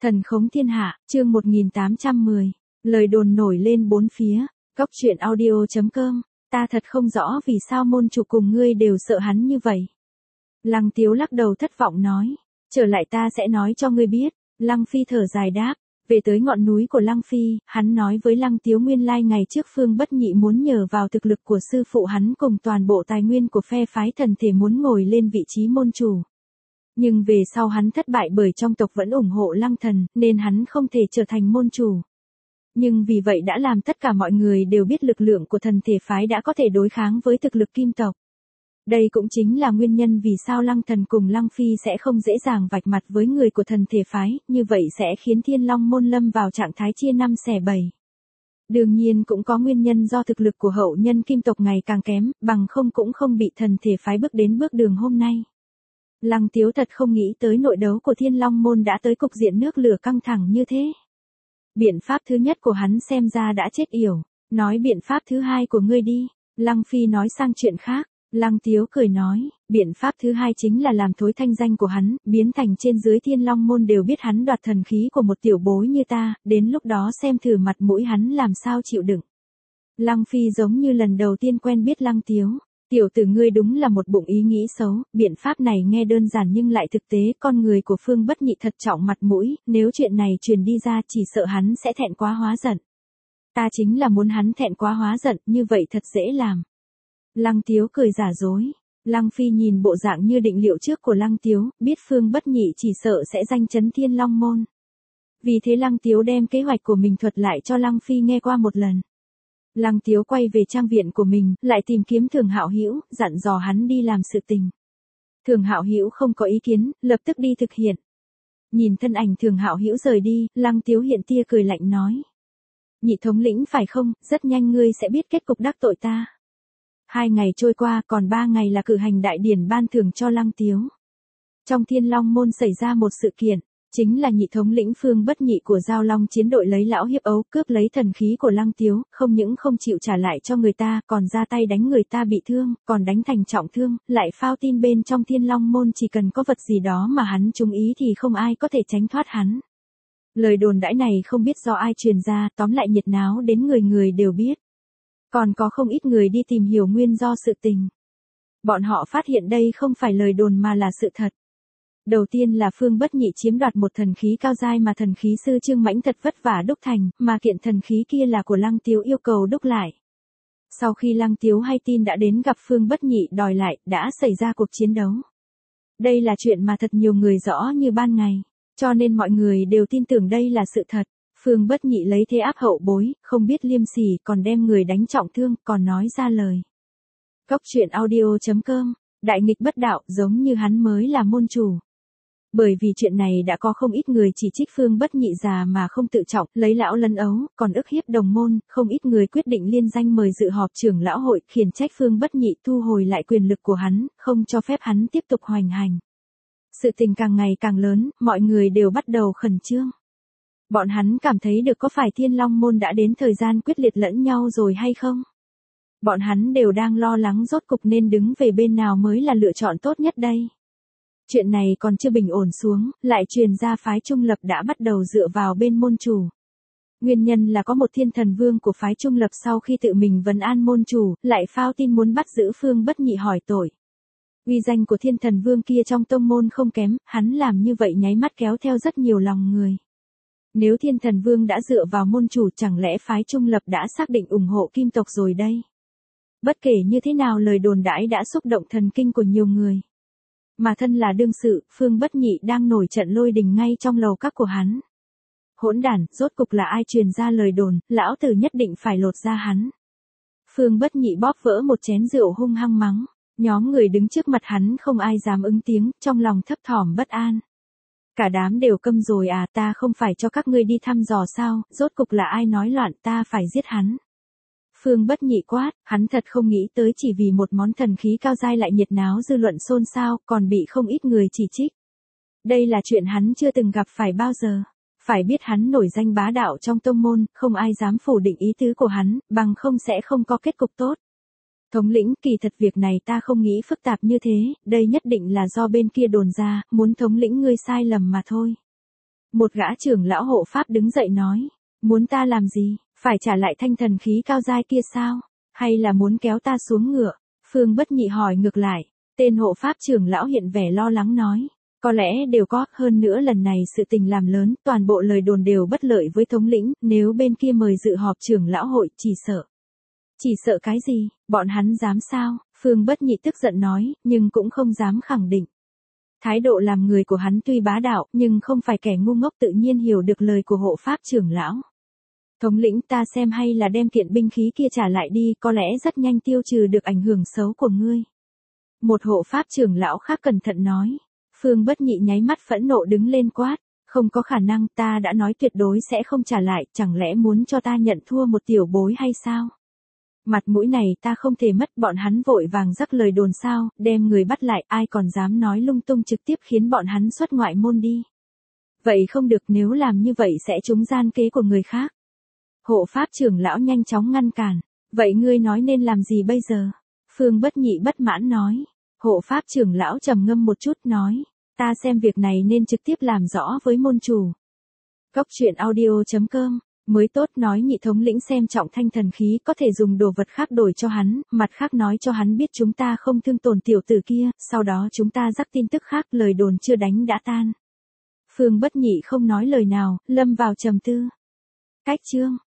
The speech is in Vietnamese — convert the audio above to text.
Thần khống thiên hạ, chương 1810. Lời đồn nổi lên bốn phía. Góc truyện audio.com. Ta thật không rõ vì sao môn chủ cùng ngươi đều sợ hắn như vậy. Lăng Tiếu lắc đầu thất vọng nói. Trở lại ta sẽ nói cho ngươi biết. Lăng Phi thở dài đáp. Về tới ngọn núi của Lăng Phi, hắn nói với Lăng Tiếu nguyên lai ngày trước Phương Bất Nhị muốn nhờ vào thực lực của sư phụ hắn cùng toàn bộ tài nguyên của phe phái thần thể muốn ngồi lên vị trí môn chủ. Nhưng về sau hắn thất bại bởi trong tộc vẫn ủng hộ Lăng Thần, nên hắn không thể trở thành môn chủ. Nhưng vì vậy đã làm tất cả mọi người đều biết lực lượng của thần thể phái đã có thể đối kháng với thực lực kim tộc. Đây cũng chính là nguyên nhân vì sao Lăng Thần cùng Lăng Phi sẽ không dễ dàng vạch mặt với người của thần thể phái, như vậy sẽ khiến Thiên Long môn lâm vào trạng thái chia năm xẻ bảy. Đương nhiên cũng có nguyên nhân do thực lực của hậu nhân kim tộc ngày càng kém, bằng không cũng không bị thần thể phái bước đến bước đường hôm nay. Lăng Tiếu thật không nghĩ tới nội đấu của Thiên Long môn đã tới cục diện nước lửa căng thẳng như thế. Biện pháp thứ nhất của hắn xem ra đã chết yểu, nói biện pháp thứ hai của ngươi đi. Lăng Phi nói sang chuyện khác. Lăng Tiếu cười nói, biện pháp thứ hai chính là làm thối thanh danh của hắn, biến thành trên dưới Thiên Long môn đều biết hắn đoạt thần khí của một tiểu bối như ta, đến lúc đó xem thử mặt mũi hắn làm sao chịu đựng. Lăng Phi giống như lần đầu tiên quen biết Lăng Tiếu. Tiểu tử ngươi đúng là một bụng ý nghĩ xấu, biện pháp này nghe đơn giản nhưng lại thực tế, con người của Phương Bất Nhị thật trọng mặt mũi, nếu chuyện này truyền đi ra chỉ sợ hắn sẽ thẹn quá hóa giận. Ta chính là muốn hắn thẹn quá hóa giận, như vậy thật dễ làm. Lăng Tiếu cười giả dối. Lăng Phi nhìn bộ dạng như định liệu trước của Lăng Tiếu, biết Phương Bất Nhị chỉ sợ sẽ danh chấn Thiên Long môn. Vì thế Lăng Tiếu đem kế hoạch của mình thuật lại cho Lăng Phi nghe qua một lần. Lăng Tiếu quay về trang viện của mình, lại tìm kiếm Thường Hạo Hữu, dặn dò hắn đi làm sự tình. Thường Hạo Hữu không có ý kiến, lập tức đi thực hiện. Nhìn thân ảnh Thường Hạo Hữu rời đi, Lăng Tiếu hiện tia cười lạnh nói: Nhị thống lĩnh phải không, rất nhanh ngươi sẽ biết kết cục đắc tội ta. 2 ngày trôi qua, còn 3 ngày là cử hành đại điển ban thưởng cho Lăng Tiếu. Trong Thiên Long môn xảy ra một sự kiện, chính là nhị thống lĩnh Phương Bất Nhị của Giao Long chiến đội lấy lão hiếp ấu, cướp lấy thần khí của Lăng Tiếu, không những không chịu trả lại cho người ta, còn ra tay đánh người ta bị thương, còn đánh thành trọng thương, lại phao tin bên trong Thiên Long môn chỉ cần có vật gì đó mà hắn trúng ý thì không ai có thể tránh thoát hắn. Lời đồn đãi này không biết do ai truyền ra, tóm lại nhiệt náo đến người người đều biết. Còn có không ít người đi tìm hiểu nguyên do sự tình. Bọn họ phát hiện đây không phải lời đồn mà là sự thật. Đầu tiên là Phương Bất Nhị chiếm đoạt một thần khí cao giai mà thần khí sư Trương Mãnh thật vất vả đúc thành, mà kiện thần khí kia là của Lăng Tiếu yêu cầu đúc lại. Sau khi Lăng Tiếu hay tin đã đến gặp Phương Bất Nhị đòi lại, đã xảy ra cuộc chiến đấu. Đây là chuyện mà thật nhiều người rõ như ban ngày, cho nên mọi người đều tin tưởng đây là sự thật. Phương Bất Nhị lấy thế áp hậu bối, không biết liêm sỉ, còn đem người đánh trọng thương, còn nói ra lời. Góc truyện audio.com. Đại nghịch bất đạo, giống như hắn mới là môn chủ. Bởi vì chuyện này đã có không ít người chỉ trích Phương Bất Nhị già mà không tự trọng, lấy lão lấn ấu, còn ức hiếp đồng môn, không ít người quyết định liên danh mời dự họp trưởng lão hội, khiển trách Phương Bất Nhị thu hồi lại quyền lực của hắn, không cho phép hắn tiếp tục hoành hành. Sự tình càng ngày càng lớn, mọi người đều bắt đầu khẩn trương. Bọn hắn cảm thấy được có phải Thiên Long môn đã đến thời gian quyết liệt lẫn nhau rồi hay không? Bọn hắn đều đang lo lắng rốt cục nên đứng về bên nào mới là lựa chọn tốt nhất đây. Chuyện này còn chưa bình ổn xuống, lại truyền ra phái trung lập đã bắt đầu dựa vào bên môn chủ. Nguyên nhân là có một thiên thần vương của phái trung lập sau khi tự mình vấn an môn chủ, lại phao tin muốn bắt giữ Phương Bất Nhị hỏi tội. Uy danh của thiên thần vương kia trong tông môn không kém, hắn làm như vậy nháy mắt kéo theo rất nhiều lòng người. Nếu thiên thần vương đã dựa vào môn chủ chẳng lẽ phái trung lập đã xác định ủng hộ kim tộc rồi đây? Bất kể như thế nào lời đồn đãi đã xúc động thần kinh của nhiều người. Mà thân là đương sự, Phương Bất Nhị đang nổi trận lôi đình ngay trong lầu các của hắn. Hỗn đản, rốt cục là ai truyền ra lời đồn, lão tử nhất định phải lột ra hắn. Phương Bất Nhị bóp vỡ một chén rượu hung hăng mắng. Nhóm người đứng trước mặt hắn không ai dám ứng tiếng, trong lòng thấp thỏm bất an. Cả đám đều câm rồi à, ta không phải cho các ngươi đi thăm dò sao, rốt cục là ai nói loạn, ta phải giết hắn. Phương Bất Nhị quát, hắn thật không nghĩ tới chỉ vì một món thần khí cao giai lại nhiệt náo dư luận xôn xao, còn bị không ít người chỉ trích. Đây là chuyện hắn chưa từng gặp phải bao giờ. Phải biết hắn nổi danh bá đạo trong tông môn, không ai dám phủ định ý tứ của hắn, bằng không sẽ không có kết cục tốt. Thống lĩnh, kỳ thật việc này ta không nghĩ phức tạp như thế, đây nhất định là do bên kia đồn ra, muốn thống lĩnh ngươi sai lầm mà thôi. Một gã trưởng lão hộ pháp đứng dậy nói, muốn ta làm gì, phải trả lại thanh thần khí cao giai kia sao, hay là muốn kéo ta xuống ngựa? Phương Bất Nhị hỏi ngược lại, tên hộ pháp trưởng lão hiện vẻ lo lắng nói, có lẽ đều có, hơn nữa lần này sự tình làm lớn, toàn bộ lời đồn đều bất lợi với thống lĩnh, nếu bên kia mời dự họp trưởng lão hội, chỉ sợ cái gì, bọn hắn dám sao? Phương Bất Nhị tức giận nói, nhưng cũng không dám khẳng định. Thái độ làm người của hắn tuy bá đạo, nhưng không phải kẻ ngu ngốc tự nhiên hiểu được lời của hộ pháp trưởng lão. Thống lĩnh, ta xem hay là đem kiện binh khí kia trả lại đi, có lẽ rất nhanh tiêu trừ được ảnh hưởng xấu của ngươi. Một hộ pháp trưởng lão khác cẩn thận nói. Phương Bất Nhị nháy mắt phẫn nộ đứng lên quát, không có khả năng, ta đã nói tuyệt đối sẽ không trả lại, chẳng lẽ muốn cho ta nhận thua một tiểu bối hay sao? Mặt mũi này ta không thể mất, bọn hắn vội vàng rắc lời đồn sao, đem người bắt lại, ai còn dám nói lung tung, trực tiếp khiến bọn hắn xuất ngoại môn đi. Vậy không được, nếu làm như vậy sẽ trúng gian kế của người khác. Hộ pháp trưởng lão nhanh chóng ngăn cản, vậy ngươi nói nên làm gì bây giờ? Phương Bất Nhị bất mãn nói. Hộ pháp trưởng lão trầm ngâm một chút nói, ta xem việc này nên trực tiếp làm rõ với môn chủ. Cốc truyện audio.com, mới tốt, nói Nhị thống lĩnh xem trọng thanh thần khí, có thể dùng đồ vật khác đổi cho hắn, mặt khác nói cho hắn biết chúng ta không thương tổn tiểu tử kia, sau đó chúng ta rắc tin tức khác, lời đồn chưa đánh đã tan. Phương Bất Nhị không nói lời nào, lâm vào trầm tư. Cách chương